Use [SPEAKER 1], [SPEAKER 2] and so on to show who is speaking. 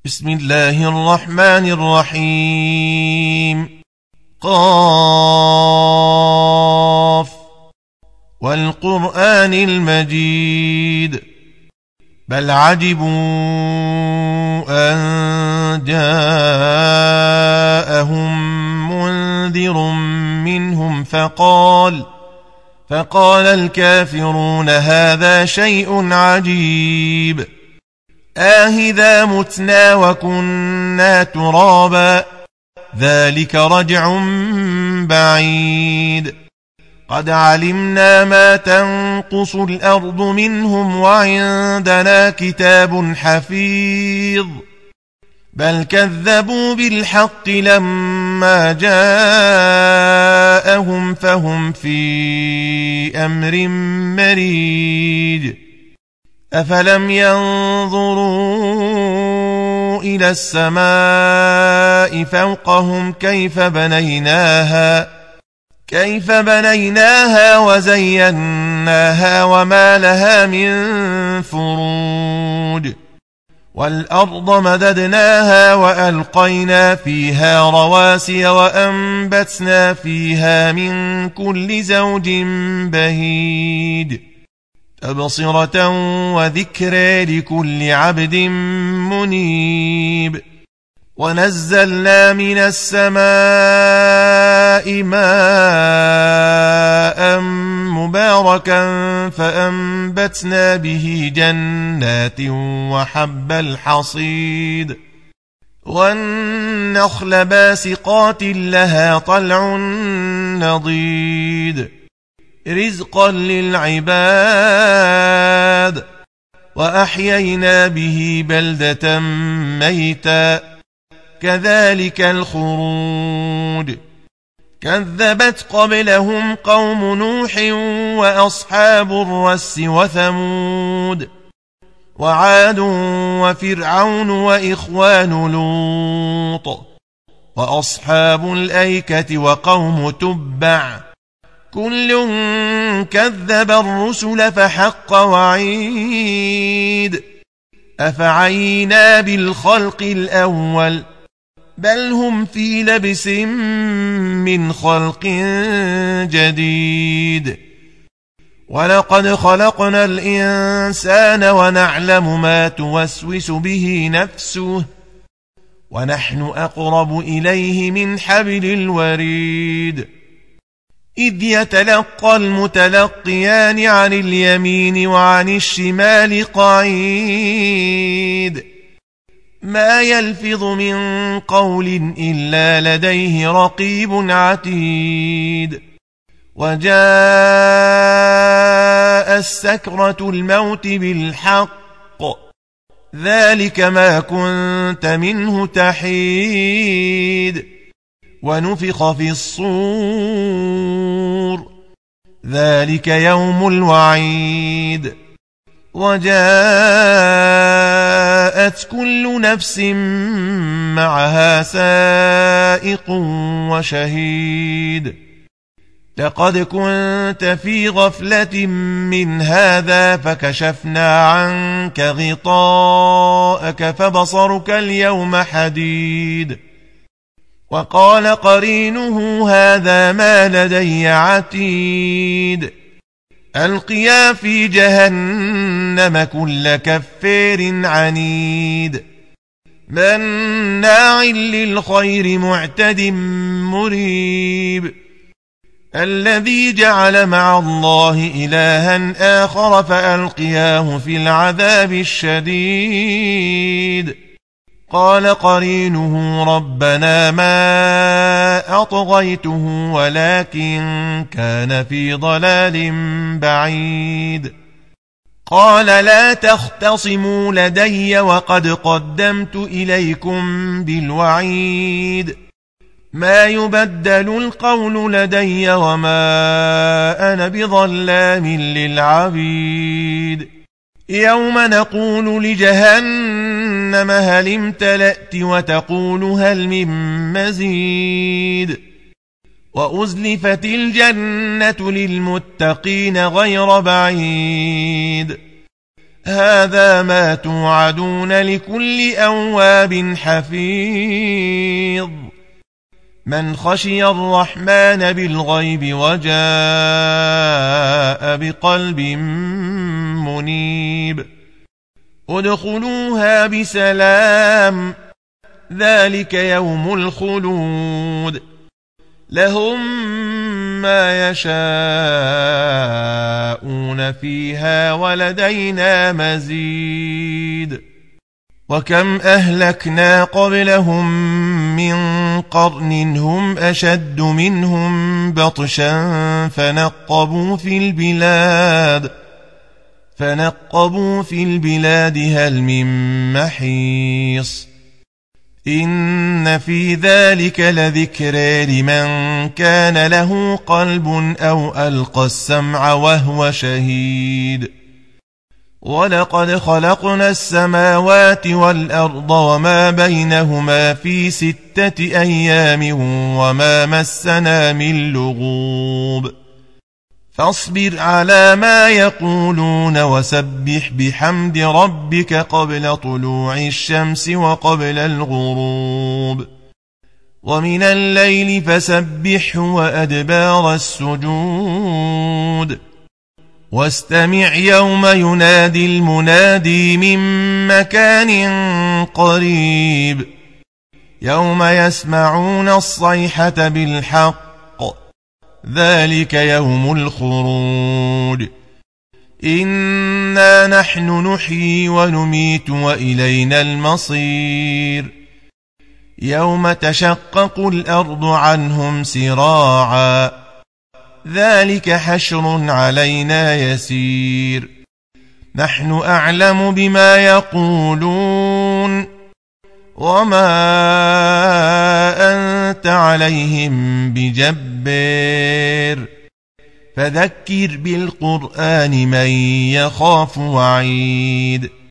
[SPEAKER 1] بسم الله الرحمن الرحيم. قاف والقرآن المجيد بل عجبوا أن جاءهم منذر منهم فقال الكافرون هذا شيء عجيب أإذا متنا وكنا ترابا ذلك رجع بعيد قد علمنا ما تنقص الأرض منهم وعندنا كتاب حفيظ بل كذبوا بالحق لما جاءهم فهم في أمر مريج أفلم ينظروا إلى السماء فوقهم كيف بنيناها وزيناها وما لها من فروج والأرض مددناها وألقينا فيها رواسي وأنبتنا فيها من كل زوج بهيج تبصرة وذكرى لكل عبد منيب ونزلنا من السماء ماء مباركا فأنبتنا به جنات وحب الحصيد والنخل باسقات لها طلع نضيد رزقا للعباد وأحيينا به بلدة ميتا كذلك الخروج كذبت قبلهم قوم نوح وأصحاب الرس وثمود وعاد وفرعون وإخوان لوط وأصحاب الأيكة وقوم تبع كل كذب الرسل فحق وعيد أفعينا بالخلق الأول بل هم في لبس من خلق جديد ولقد خلقنا الإنسان ونعلم ما توسوس به نفسه ونحن أقرب إليه من حبل الوريد إذ يتلقى المتلقيان عن اليمين وعن الشمال قعيد ما يلفظ من قول إلا لديه رقيب عتيد وجاء السكرة الموت بالحق ذلك ما كنت منه تحيد ونفخ في الصور ذلك يوم الوعيد وجاءت كل نفس معها سائق وشهيد لقد كنت في غفلة من هذا فكشفنا عنك غطاءك فبصرك اليوم حديد وقال قرينه هذا ما لدي عتيد ألقيا في جهنم كل كفار عنيد مناع للخير معتد مريب الذي جعل مع الله إلها آخر فألقياه في العذاب الشديد قال قرينه ربنا ما أطغيته ولكن كان في ضلال بعيد قال لا تختصموا لدي وقد قدمت إليكم بالوعيد ما يبدل القول لدي وما أنا بظلام للعبيد يوم نقول لجهنم هل امتلأت وتقول هل من مزيد وأزلفت الجنة للمتقين غير بعيد هذا ما توعدون لكل أواب حفيظ من خشي الرحمن بالغيب وجاء بقلب منيب ادخلوها بسلام ذلك يوم الخلود لهم ما يشاءون فيها ولدينا مزيد وكم أهلكنا قبلهم من قرن هم أشد منهم بطشا فنقبوا في البلاد هل من محيص إن في ذلك لذكرى لمن كان له قلب أو ألقى السمع وهو شهيد ولقد خلقنا السماوات والأرض وما بينهما في 6 أيام وما مسنا من لغوب فاصبر على ما يقولون وسبح بحمد ربك قبل طلوع الشمس وقبل الغروب ومن الليل فسبحه وأدبار السجود واستمع يوم ينادي المنادي من مكان قريب يوم يسمعون الصيحة بالحق ذلك يوم الخروج إنا نحن نحيي ونميت وإلينا المصير يوم تشقق الأرض عنهم سراعا ذلك حشر علينا يسير نحن أعلم بما يقولون وما أنت عليهم بجبار فذكر بالقرآن من يخاف وعيد